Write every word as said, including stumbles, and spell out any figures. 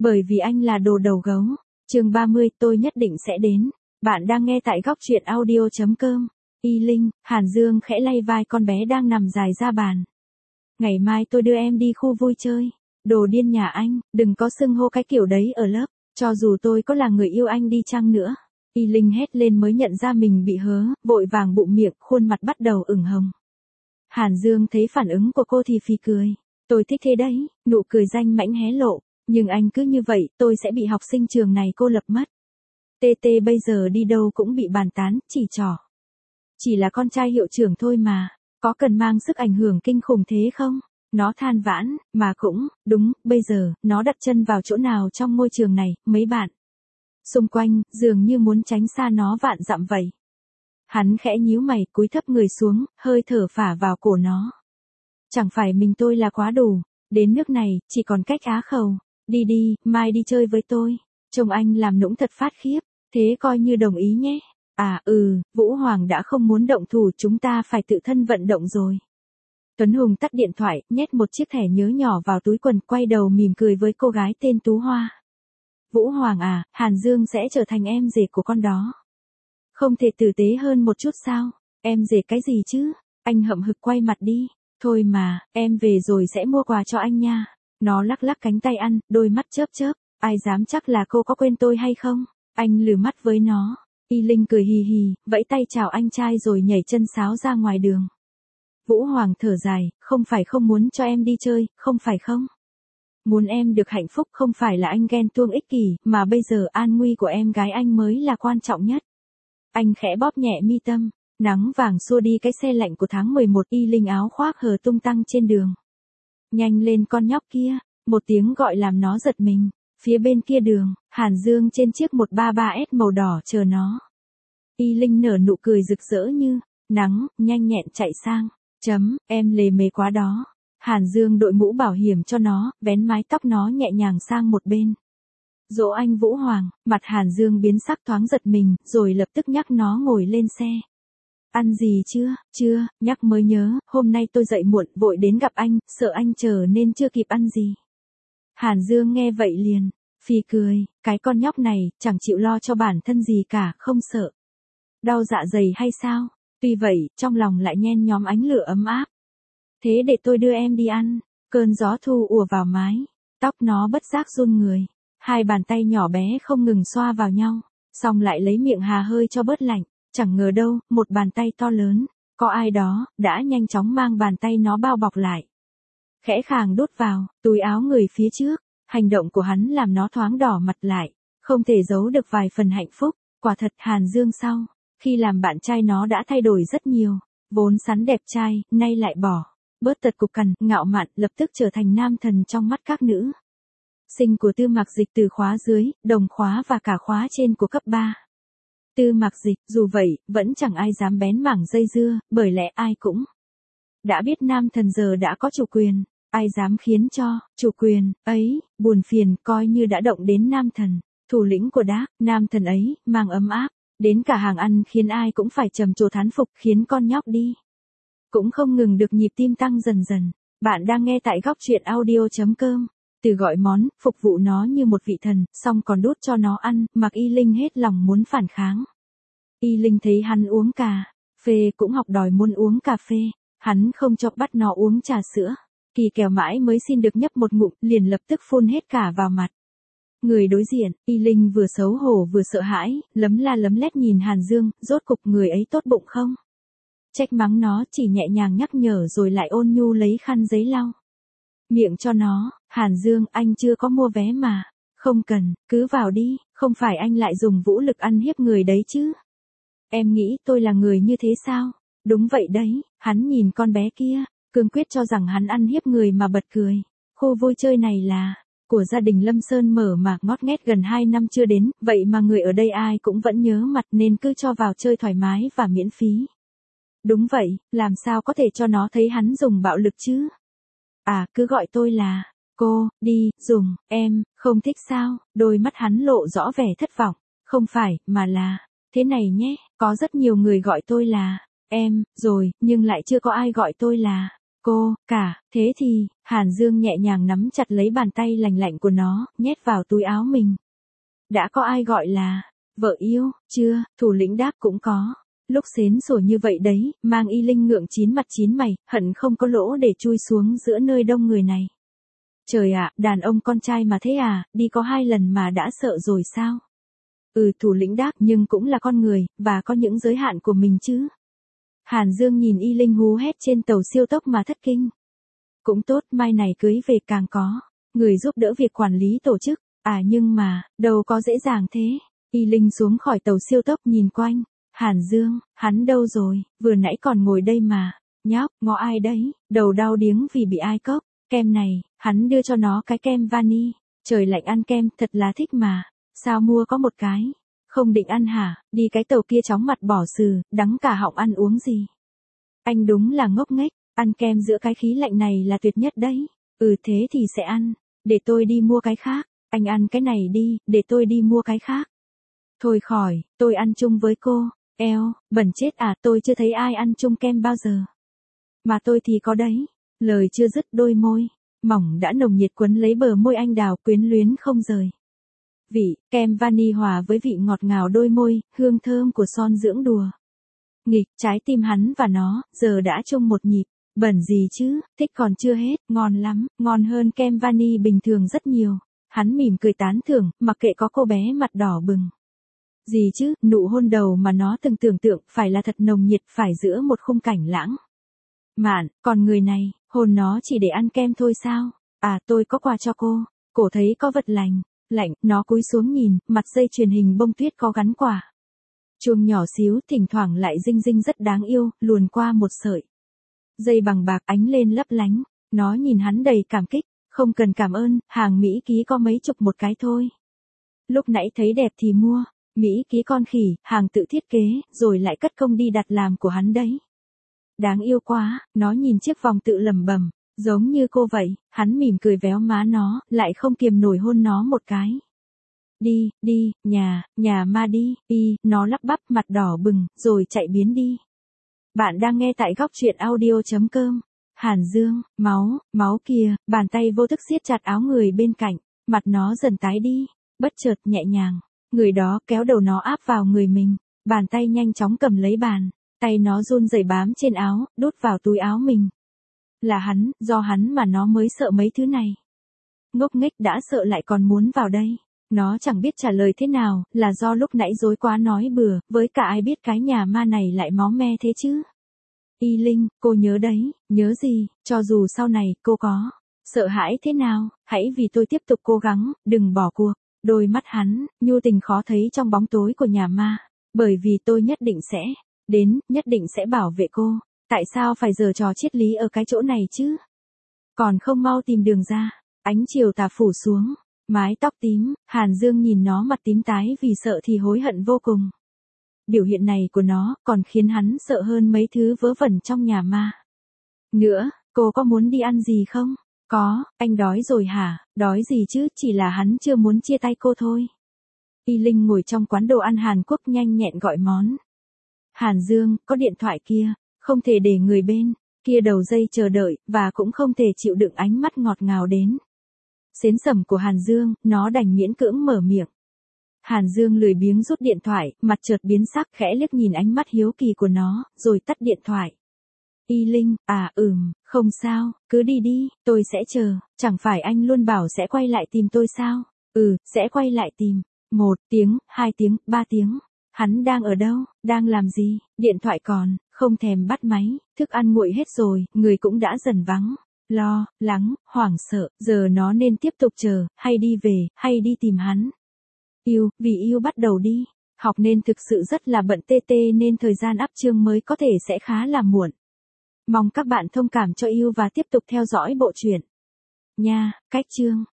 Bởi vì anh là đồ đầu gấu. Chương ba mươi, tôi nhất định sẽ đến. Bạn đang nghe tại góc truyện audio chấm com. Y Linh, Hàn Dương khẽ lay vai con bé đang nằm dài ra bàn. Ngày mai tôi đưa em đi khu vui chơi. Đồ điên nhà anh, đừng có xưng hô cái kiểu đấy ở lớp, cho dù tôi có là người yêu anh đi chăng nữa. Y Linh hét lên mới nhận ra mình bị hớ, vội vàng bụng miệng, khuôn mặt bắt đầu ửng hồng. Hàn Dương thấy phản ứng của cô thì phì cười. Tôi thích thế đấy, nụ cười danh mãnh hé lộ. Nhưng anh cứ như vậy, tôi sẽ bị học sinh trường này cô lập mất. tê tê bây giờ đi đâu cũng bị bàn tán, chỉ trỏ. Chỉ là con trai hiệu trưởng thôi mà, có cần mang sức ảnh hưởng kinh khủng thế không? Nó than vãn, mà cũng, đúng, bây giờ, nó đặt chân vào chỗ nào trong môi trường này, mấy bạn xung quanh, dường như muốn tránh xa nó vạn dặm vậy. Hắn khẽ nhíu mày, cúi thấp người xuống, hơi thở phả vào cổ nó. Chẳng phải mình tôi là quá đủ, đến nước này, chỉ còn cách á khẩu. Đi đi, mai đi chơi với tôi. Trông anh làm nũng thật phát khiếp, thế coi như đồng ý nhé. À ừ, Vũ Hoàng đã không muốn động thủ, chúng ta phải tự thân vận động rồi. Tuấn Hùng tắt điện thoại, nhét một chiếc thẻ nhớ nhỏ vào túi quần, quay đầu mỉm cười với cô gái tên Tú Hoa. Vũ Hoàng à, Hàn Dương sẽ trở thành em rể của con đó. Không thể tử tế hơn một chút sao? Em rể cái gì chứ? Anh hậm hực quay mặt đi. Thôi mà, em về rồi sẽ mua quà cho anh nha. Nó lắc lắc cánh tay ăn, đôi mắt chớp chớp. Ai dám chắc là cô có quên tôi hay không? Anh lừa mắt với nó. Y Linh cười hì hì, vẫy tay chào anh trai rồi nhảy chân sáo ra ngoài đường. Vũ Hoàng thở dài, không phải không muốn cho em đi chơi, không phải không? Muốn em được hạnh phúc không phải là anh ghen tuông ích kỷ, mà bây giờ an nguy của em gái anh mới là quan trọng nhất. Anh khẽ bóp nhẹ mi tâm, nắng vàng xua đi cái se lạnh của tháng mười một. Y Linh áo khoác hở tung tăng trên đường. Nhanh lên con nhóc kia, một tiếng gọi làm nó giật mình. Phía bên kia đường, Hàn Dương trên chiếc một ba ba S màu đỏ chờ nó. Y Linh nở nụ cười rực rỡ như nắng, nhanh nhẹn chạy sang. Chấm, em lề mề quá đó. Hàn Dương đội mũ bảo hiểm cho nó, vén mái tóc nó nhẹ nhàng sang một bên. Dỗ anh Vũ Hoàng, mặt Hàn Dương biến sắc thoáng giật mình, rồi lập tức nhắc nó ngồi lên xe. Ăn gì chưa? Chưa, nhắc mới nhớ, hôm nay tôi dậy muộn, vội đến gặp anh, sợ anh chờ nên chưa kịp ăn gì. Hàn Dương nghe vậy liền, phì cười, cái con nhóc này, chẳng chịu lo cho bản thân gì cả, không sợ đau dạ dày hay sao? Tuy vậy, trong lòng lại nhen nhóm ánh lửa ấm áp. Thế để tôi đưa em đi ăn. Cơn gió thu ùa vào mái, tóc nó bất giác run người. Hai bàn tay nhỏ bé không ngừng xoa vào nhau, xong lại lấy miệng hà hơi cho bớt lạnh. Chẳng ngờ đâu, một bàn tay to lớn, có ai đó, đã nhanh chóng mang bàn tay nó bao bọc lại. Khẽ khàng đút vào, túi áo người phía trước. Hành động của hắn làm nó thoáng đỏ mặt lại, không thể giấu được vài phần hạnh phúc. Quả thật Hàn Dương sau khi làm bạn trai nó đã thay đổi rất nhiều. Vốn sắn đẹp trai, nay lại bỏ bớt tật cục cằn, ngạo mạn, lập tức trở thành nam thần trong mắt các nữ sinh của Tư Mạc Dịch từ khóa dưới, đồng khóa và cả khóa trên của cấp ba. Tư Mạc Dịch, dù vậy, vẫn chẳng ai dám bén mảng dây dưa, bởi lẽ ai cũng đã biết nam thần giờ đã có chủ quyền, ai dám khiến cho chủ quyền ấy buồn phiền, coi như đã động đến nam thần, thủ lĩnh của Đác. Nam thần ấy mang ấm áp đến cả hàng ăn, khiến ai cũng phải trầm trồ thán phục, khiến con nhóc đi cũng không ngừng được nhịp tim tăng dần dần. Bạn đang nghe tại góc truyện audio chấm com. Từ gọi món, phục vụ nó như một vị thần, xong còn đút cho nó ăn, mặc Y Linh hết lòng muốn phản kháng. Y Linh thấy hắn uống cà phê cũng học đòi muốn uống cà phê. Hắn không cho, bắt nó uống trà sữa. Kỳ kèo mãi mới xin được nhấp một ngụm, liền lập tức phun hết cả vào mặt người đối diện. Y Linh vừa xấu hổ vừa sợ hãi, lấm la lấm lét nhìn Hàn Dương, rốt cục người ấy tốt bụng không? Trách mắng nó, chỉ nhẹ nhàng nhắc nhở rồi lại ôn nhu lấy khăn giấy lau miệng cho nó. Hàn Dương, anh chưa có mua vé mà. Không cần, cứ vào đi, không phải anh lại dùng vũ lực ăn hiếp người đấy chứ. Em nghĩ tôi là người như thế sao? Đúng vậy đấy, hắn nhìn con bé kia, cương quyết cho rằng hắn ăn hiếp người mà bật cười. Khu vui chơi này là của gia đình Lâm Sơn mở mà ngót nghét gần hai năm chưa đến, vậy mà người ở đây ai cũng vẫn nhớ mặt nên cứ cho vào chơi thoải mái và miễn phí. Đúng vậy, làm sao có thể cho nó thấy hắn dùng bạo lực chứ? À, cứ gọi tôi là cô, đi, dùng, em, không thích sao? Đôi mắt hắn lộ rõ vẻ thất vọng. Không phải, mà là thế này nhé, có rất nhiều người gọi tôi là em, rồi, nhưng lại chưa có ai gọi tôi là Cô, cả, thế thì, Hàn Dương nhẹ nhàng nắm chặt lấy bàn tay lành lạnh của nó, nhét vào túi áo mình. Đã có ai gọi là, vợ yêu, chưa, thủ lĩnh đáp cũng có. Lúc xến sủa như vậy đấy, mang Y Linh ngượng chín mặt chín mày, hận không có lỗ để chui xuống giữa nơi đông người này. Trời ạ, đàn ông con trai mà thế à, đi có hai lần mà đã sợ rồi sao? Ừ, thủ lĩnh đáp, nhưng cũng là con người, và có những giới hạn của mình chứ. Hàn Dương nhìn Y Linh hú hét trên tàu siêu tốc mà thất kinh. Cũng tốt, mai này cưới về càng có người giúp đỡ việc quản lý tổ chức. À nhưng mà, đâu có dễ dàng thế. Y Linh xuống khỏi tàu siêu tốc nhìn quanh. Hàn Dương, hắn đâu rồi, vừa nãy còn ngồi đây mà. Nhóc, ngó ai đấy, đầu đau điếng vì bị ai cốc. Kem này, hắn đưa cho nó cái kem vani. Trời lạnh ăn kem, thật là thích mà. Sao mua có một cái? Không định ăn hả? Đi cái tàu kia chóng mặt bỏ sừ, đắng cả họng ăn uống gì. Anh đúng là ngốc nghếch, ăn kem giữa cái khí lạnh này là tuyệt nhất đấy. Ừ thế thì sẽ ăn, để tôi đi mua cái khác. Anh ăn cái này đi, để tôi đi mua cái khác. Thôi khỏi, tôi ăn chung với cô. Eo, bẩn chết à, tôi chưa thấy ai ăn chung kem bao giờ. Mà tôi thì có đấy. Lời chưa dứt đôi môi mỏng đã nồng nhiệt quấn lấy bờ môi anh đào quyến luyến không rời. Vị, kem vani hòa với vị ngọt ngào đôi môi, hương thơm của son dưỡng đùa. Nghịch, trái tim hắn và nó, giờ đã chung một nhịp. Bẩn gì chứ, thích còn chưa hết, ngon lắm, ngon hơn kem vani bình thường rất nhiều. Hắn mỉm cười tán thưởng, mặc kệ có cô bé mặt đỏ bừng. Gì chứ, nụ hôn đầu mà nó từng tưởng tượng phải là thật nồng nhiệt, phải giữa một khung cảnh lãng mạn, còn người này, hôn nó chỉ để ăn kem thôi sao? À, tôi có quà cho cô. Cổ thấy có vật lành, lạnh, nó cúi xuống nhìn, mặt dây chuyền hình bông tuyết có gắn quà. Chuông nhỏ xíu, thỉnh thoảng lại rinh rinh rất đáng yêu, luồn qua một sợi dây bằng bạc ánh lên lấp lánh. Nó nhìn hắn đầy cảm kích. Không cần cảm ơn, hàng Mỹ ký có mấy chục một cái thôi. Lúc nãy thấy đẹp thì mua. Mỹ ký con khỉ, hàng tự thiết kế, rồi lại cất công đi đặt làm của hắn đấy. Đáng yêu quá, nó nhìn chiếc vòng tự lẩm bẩm, giống như cô vậy. Hắn mỉm cười véo má nó, lại không kiềm nổi hôn nó một cái. Đi, đi, nhà, nhà ma đi, y, nó lắp bắp mặt đỏ bừng, rồi chạy biến đi. Bạn đang nghe tại góc truyện audio chấm com. Hàn Dương, máu, máu kìa, bàn tay vô thức siết chặt áo người bên cạnh, mặt nó dần tái đi, bất chợt nhẹ nhàng, người đó kéo đầu nó áp vào người mình, bàn tay nhanh chóng cầm lấy bàn, tay nó run rẩy bám trên áo, đút vào túi áo mình. Là hắn, do hắn mà nó mới sợ mấy thứ này. Ngốc nghếch đã sợ lại còn muốn vào đây. Nó chẳng biết trả lời thế nào, là do lúc nãy dối quá nói bừa, với cả ai biết cái nhà ma này lại máu me thế chứ. Y Linh, cô nhớ đấy, nhớ gì, cho dù sau này cô có sợ hãi thế nào, hãy vì tôi tiếp tục cố gắng, đừng bỏ cuộc. Đôi mắt hắn, nhu tình khó thấy trong bóng tối của nhà ma. Bởi vì tôi nhất định sẽ đến, nhất định sẽ bảo vệ cô. Tại sao phải giở trò triết lý ở cái chỗ này chứ? Còn không mau tìm đường ra. Ánh chiều tà phủ xuống, mái tóc tím, Hàn Dương nhìn nó mặt tím tái vì sợ thì hối hận vô cùng. Biểu hiện này của nó còn khiến hắn sợ hơn mấy thứ vớ vẩn trong nhà ma. Nữa, cô có muốn đi ăn gì không? Có, anh đói rồi hả? Đói gì chứ, chỉ là hắn chưa muốn chia tay cô thôi. Y Linh ngồi trong quán đồ ăn Hàn Quốc nhanh nhẹn gọi món. Hàn Dương, có điện thoại kia, không thể để người bên kia đầu dây chờ đợi, và cũng không thể chịu đựng ánh mắt ngọt ngào đến xến sẩm của Hàn Dương, nó đành miễn cưỡng mở miệng. Hàn Dương lười biếng rút điện thoại, mặt chợt biến sắc khẽ liếc nhìn ánh mắt hiếu kỳ của nó, rồi tắt điện thoại. Y Linh, à ừm, không sao, cứ đi đi, tôi sẽ chờ, chẳng phải anh luôn bảo sẽ quay lại tìm tôi sao? Ừ, sẽ quay lại tìm. Một tiếng, hai tiếng, ba tiếng. Hắn đang ở đâu, đang làm gì, điện thoại còn, không thèm bắt máy, thức ăn nguội hết rồi, người cũng đã dần vắng. Lo, lắng, hoảng sợ, giờ nó nên tiếp tục chờ, hay đi về, hay đi tìm hắn. Yêu, vì yêu bắt đầu đi. Học nên thực sự rất là bận tê tê nên thời gian up chương mới có thể sẽ khá là muộn. Mong các bạn thông cảm cho yêu và tiếp tục theo dõi bộ truyện. Nha, cách chương.